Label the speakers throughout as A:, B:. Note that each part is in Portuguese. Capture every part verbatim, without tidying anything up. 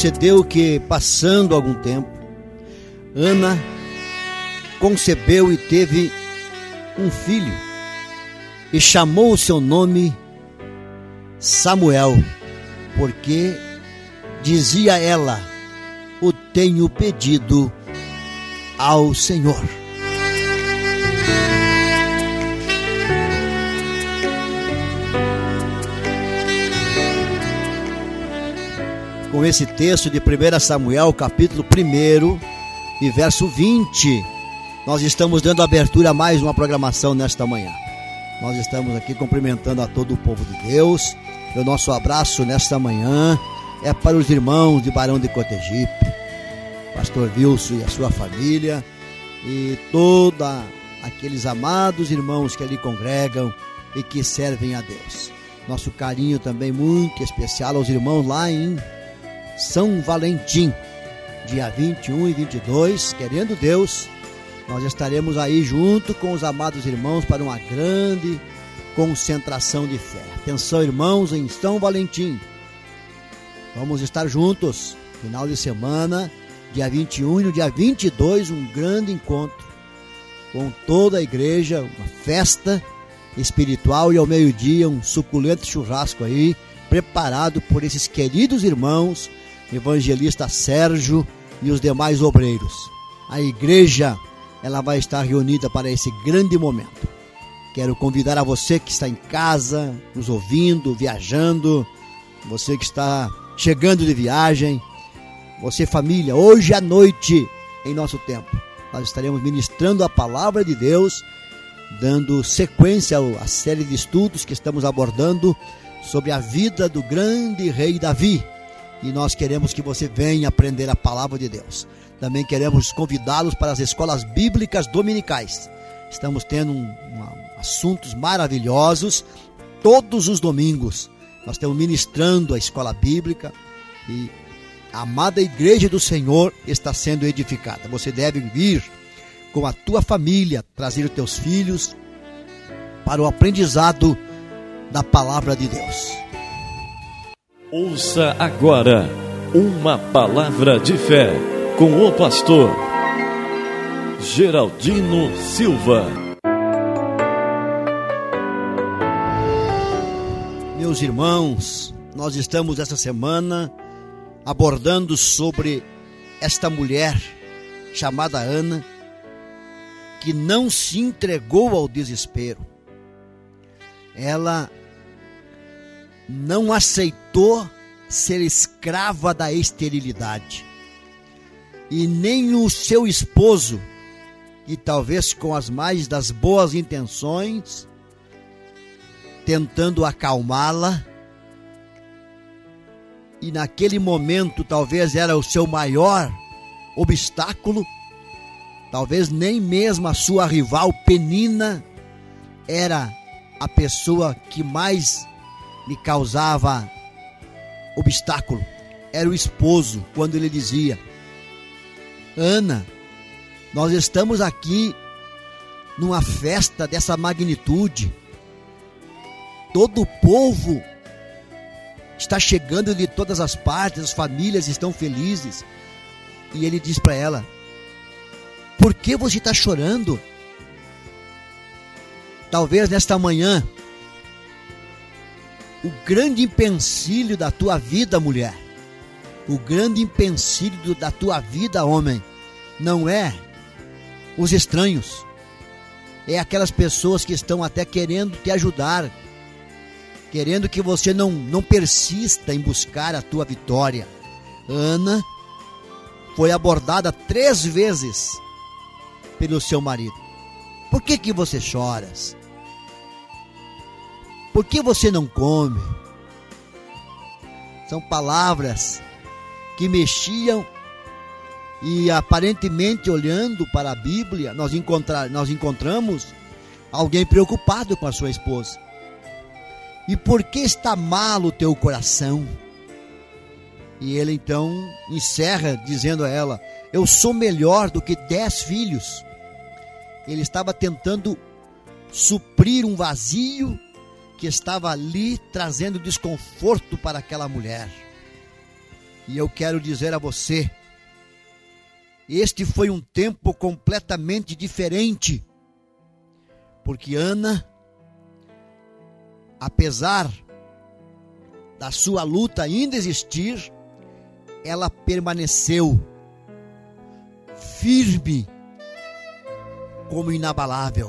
A: sucedeu que, passando algum tempo, Ana concebeu e teve um filho, e chamou o seu nome Samuel, porque dizia ela: o tenho pedido ao Senhor. Com esse texto de primeiro Samuel, capítulo um e verso vinte, nós estamos dando abertura a mais uma programação nesta manhã. Nós estamos aqui cumprimentando a todo o povo de Deus. O nosso abraço nesta manhã é para os irmãos de Barão de Cotegipe, pastor Wilson e a sua família, e todos aqueles amados irmãos que ali congregam e que servem a Deus. Nosso carinho também muito especial aos irmãos lá em São Valentim, dia vinte e um e vinte e dois, querendo Deus, nós estaremos aí junto com os amados irmãos para uma grande concentração de fé. Atenção, irmãos, em São Valentim, vamos estar juntos, final de semana, dia vinte e um e no dia vinte e dois, um grande encontro com toda a igreja, uma festa espiritual, e ao meio-dia um suculento churrasco aí, preparado por esses queridos irmãos, evangelista Sérgio e os demais obreiros. A igreja, ela vai estar reunida para esse grande momento. Quero convidar a você que está em casa, nos ouvindo, viajando, você que está chegando de viagem, você família, hoje à noite, em nosso tempo, nós estaremos ministrando a palavra de Deus, dando sequência à série de estudos que estamos abordando sobre a vida do grande rei Davi. E nós queremos que você venha aprender a palavra de Deus. Também queremos convidá-los para as escolas bíblicas dominicais. Estamos tendo um, um, assuntos maravilhosos todos os domingos. Nós estamos ministrando a escola bíblica e a amada igreja do Senhor está sendo edificada. Você deve vir com a tua família, trazer os teus filhos para o aprendizado da palavra de Deus.
B: Ouça agora uma palavra de fé com o pastor Geraldino Silva.
A: Meus irmãos, nós estamos essa semana abordando sobre esta mulher chamada Ana, que não se entregou ao desespero. Ela não aceitou ser escrava da esterilidade. E nem o seu esposo, que talvez com as mais das boas intenções, tentando acalmá-la, e naquele momento talvez era o seu maior obstáculo, talvez nem mesmo a sua rival Penina era a pessoa que mais lhe causava obstáculo. Era o esposo, quando ele dizia: Ana, nós estamos aqui numa festa dessa magnitude, todo o povo está chegando de todas as partes, as famílias estão felizes. E ele diz para ela: por que você está chorando? Talvez nesta manhã, o grande empecilho da tua vida, mulher, o grande empecilho da tua vida, homem, não é os estranhos, é aquelas pessoas que estão até querendo te ajudar, querendo que você não, não persista em buscar a tua vitória. Ana foi abordada três vezes pelo seu marido. Por que que você choras? Por que você não come? São palavras que mexiam, e aparentemente, olhando para a Bíblia, nós, encontrar, nós encontramos alguém preocupado com a sua esposa. E por que está mal o teu coração? E ele então encerra dizendo a ela: eu sou melhor do que dez filhos. Ele estava tentando suprir um vazio que estava ali trazendo desconforto para aquela mulher. E eu quero dizer a você, este foi um tempo completamente diferente, porque Ana, apesar da sua luta ainda existir, ela permaneceu firme como inabalável.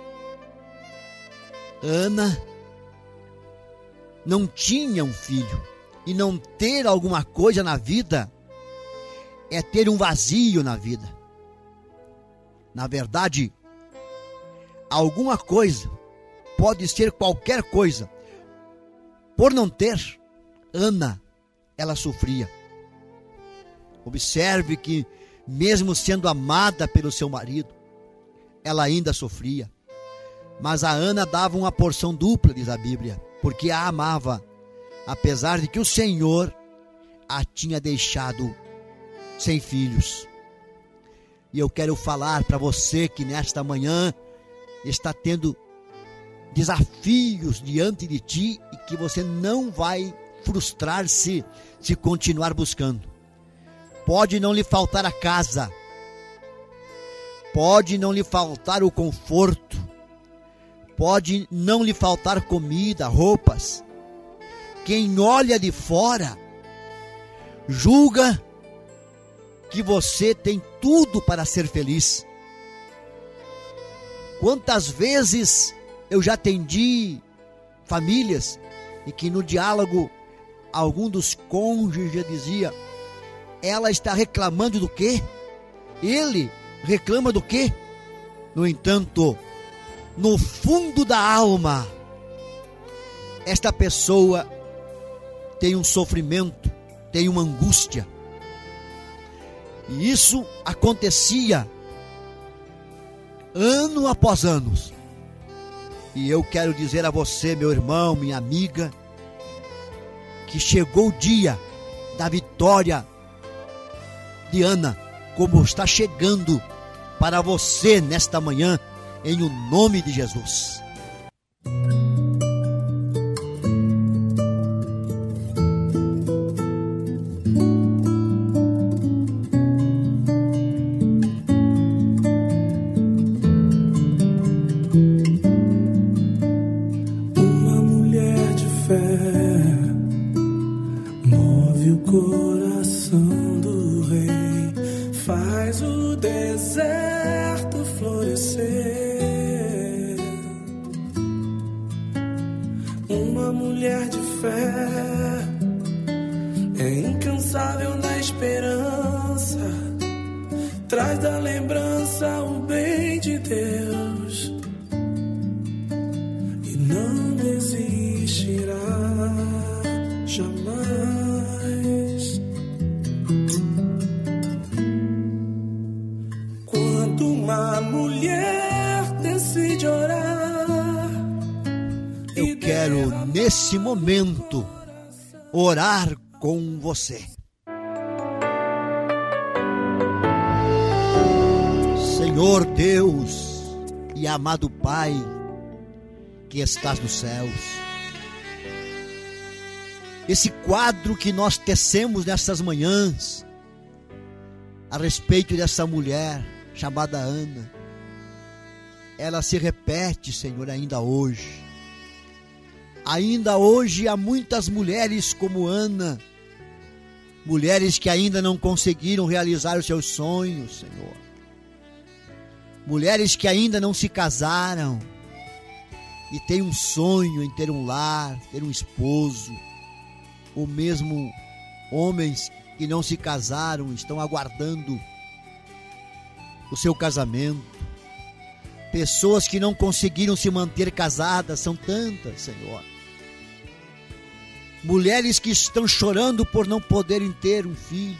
A: Ana não tinha um filho, e não ter alguma coisa na vida é ter um vazio na vida. Na verdade, alguma coisa, pode ser qualquer coisa, por não ter, Ana, ela sofria. Observe que, mesmo sendo amada pelo seu marido, ela ainda sofria. Mas a Ana dava uma porção dupla, diz a Bíblia, porque a amava, apesar de que o Senhor a tinha deixado sem filhos. E eu quero falar para você que nesta manhã está tendo desafios diante de ti e que você não vai frustrar-se se continuar buscando. Pode não lhe faltar a casa, pode não lhe faltar o conforto, pode não lhe faltar comida, roupas. Quem olha de fora julga que você tem tudo para ser feliz. Quantas vezes eu já atendi famílias e que no diálogo algum dos cônjuges já dizia: ela está reclamando do quê? Ele reclama do quê? No entanto, no fundo da alma, esta pessoa tem um sofrimento, tem uma angústia. E isso acontecia ano após ano. E eu quero dizer a você, meu irmão, minha amiga, que chegou o dia da vitória de Ana, como está chegando para você nesta manhã, em o nome de Jesus. Nesse momento, orar com você. Senhor Deus e amado Pai, que estás nos céus, esse quadro que nós tecemos nessas manhãs, a respeito dessa mulher chamada Ana, ela se repete, Senhor, ainda hoje. Ainda hoje há muitas mulheres como Ana, mulheres que ainda não conseguiram realizar os seus sonhos, Senhor. Mulheres que ainda não se casaram e têm um sonho em ter um lar, ter um esposo, ou mesmo homens que não se casaram, estão aguardando o seu casamento. Pessoas que não conseguiram se manter casadas, são tantas, Senhor. Mulheres que estão chorando por não poderem ter um filho.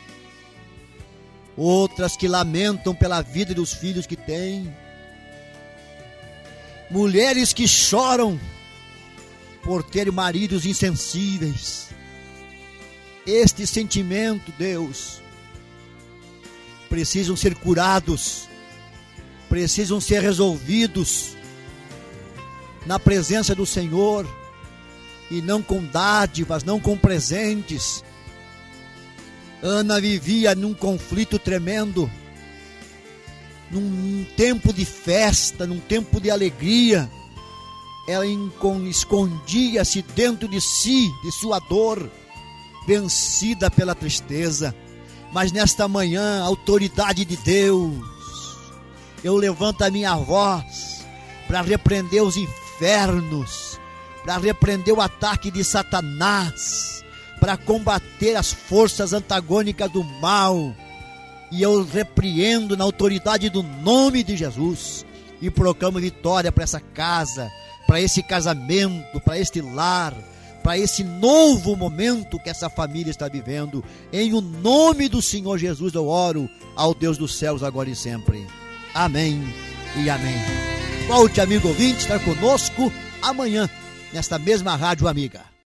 A: Outras que lamentam pela vida dos filhos que têm. Mulheres que choram por ter maridos insensíveis. Este sentimento, Deus, precisam ser curados, precisam ser resolvidos na presença do Senhor, e não com dádivas, não com presentes, Ana vivia num conflito tremendo, num tempo de festa, num tempo de alegria. Ela escondia-se dentro de si, de sua dor, vencida pela tristeza. Mas nesta manhã, autoridade de Deus, eu levanto a minha voz para repreender os infernos, para repreender o ataque de Satanás, para combater as forças antagônicas do mal. E eu repreendo na autoridade do nome de Jesus e proclamo vitória para essa casa, para esse casamento, para este lar, para esse novo momento que essa família está vivendo. Em o nome do Senhor Jesus eu oro ao Deus dos céus agora e sempre. Amém e amém. Volte, amigo ouvinte, estar conosco amanhã nesta mesma rádio amiga.